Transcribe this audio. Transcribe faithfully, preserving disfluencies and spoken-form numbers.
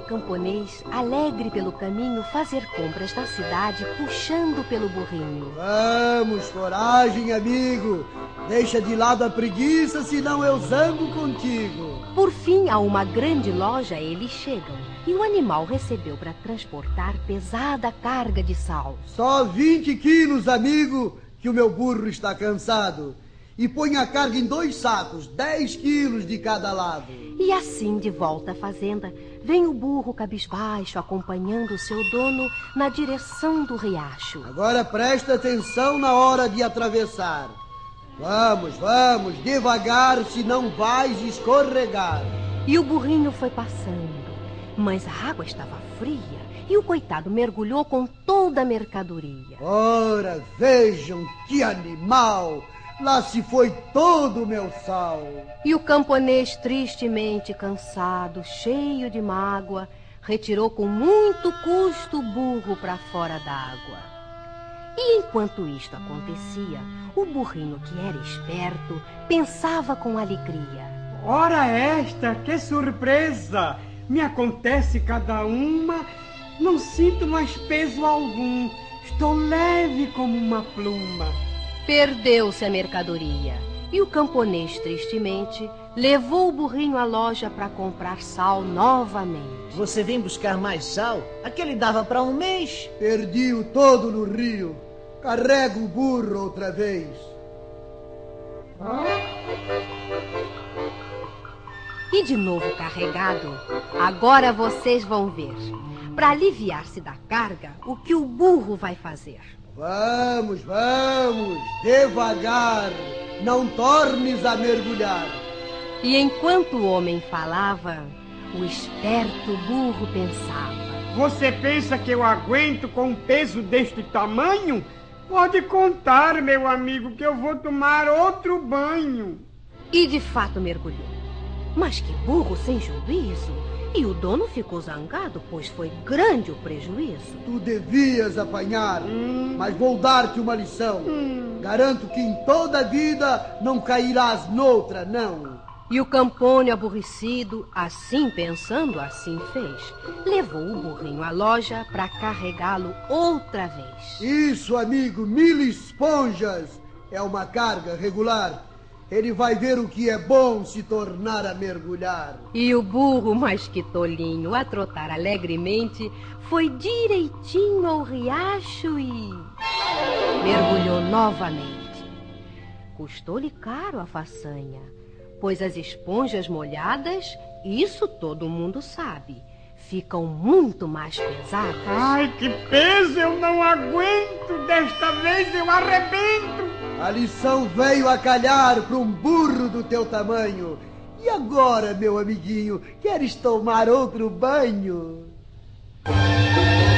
camponês, alegre pelo caminho, fazer compras na cidade, puxando pelo burrinho. Vamos, coragem, amigo. Deixa de lado a preguiça, senão eu zango contigo. Por fim, a uma grande loja eles chegam. E o animal recebeu para transportar pesada carga de sal. Só vinte quilos, amigo, que o meu burro está cansado. E põe a carga em dois sacos, dez quilos de cada lado. E assim, de volta à fazenda, vem o burro cabisbaixo, acompanhando o seu dono na direção do riacho. Agora presta atenção na hora de atravessar. Vamos, vamos, devagar, senão vais escorregar. E o burrinho foi passando, mas a água estava fria e o coitado mergulhou com toda a mercadoria. Ora, vejam que animal! Lá se foi todo o meu sal. E o camponês, tristemente cansado, cheio de mágoa, retirou com muito custo o burro para fora d'água. E enquanto isto acontecia, o burrinho, que era esperto, pensava com alegria. Ora esta, que surpresa! Me acontece cada uma, não sinto mais peso algum, estou leve como uma pluma. Perdeu-se a mercadoria e o camponês, tristemente, levou o burrinho à loja para comprar sal novamente. Você vem buscar mais sal? Aquele dava para um mês. Perdi-o todo no rio. Carrego o burro outra vez. E de novo carregado, agora vocês vão ver, para aliviar-se da carga, o que o burro vai fazer. Vamos, vamos, devagar, não tornes a mergulhar. E enquanto o homem falava, o esperto burro pensava. Você pensa que eu aguento com um peso deste tamanho? Pode contar, meu amigo, que eu vou tomar outro banho. E de fato mergulhou. Mas que burro sem juízo! E o dono ficou zangado, pois foi grande o prejuízo. Tu devias apanhar, hum. mas vou dar-te uma lição. Hum. Garanto que em toda a vida não cairás noutra, não. E o campônio, aborrecido, assim pensando, assim fez. Levou o burrinho à loja para carregá-lo outra vez. Isso, amigo, mil esponjas. É uma carga regular. Ele vai ver o que é bom se tornar a mergulhar. E o burro, mais que tolinho, a trotar alegremente, foi direitinho ao riacho e mergulhou novamente. Custou-lhe caro a façanha, pois as esponjas molhadas, isso todo mundo sabe, ficam muito mais pesadas. Ai, que peso, eu não aguento, desta vez eu arrebento. A lição veio a calhar para um burro do teu tamanho. E agora, meu amiguinho, queres tomar outro banho?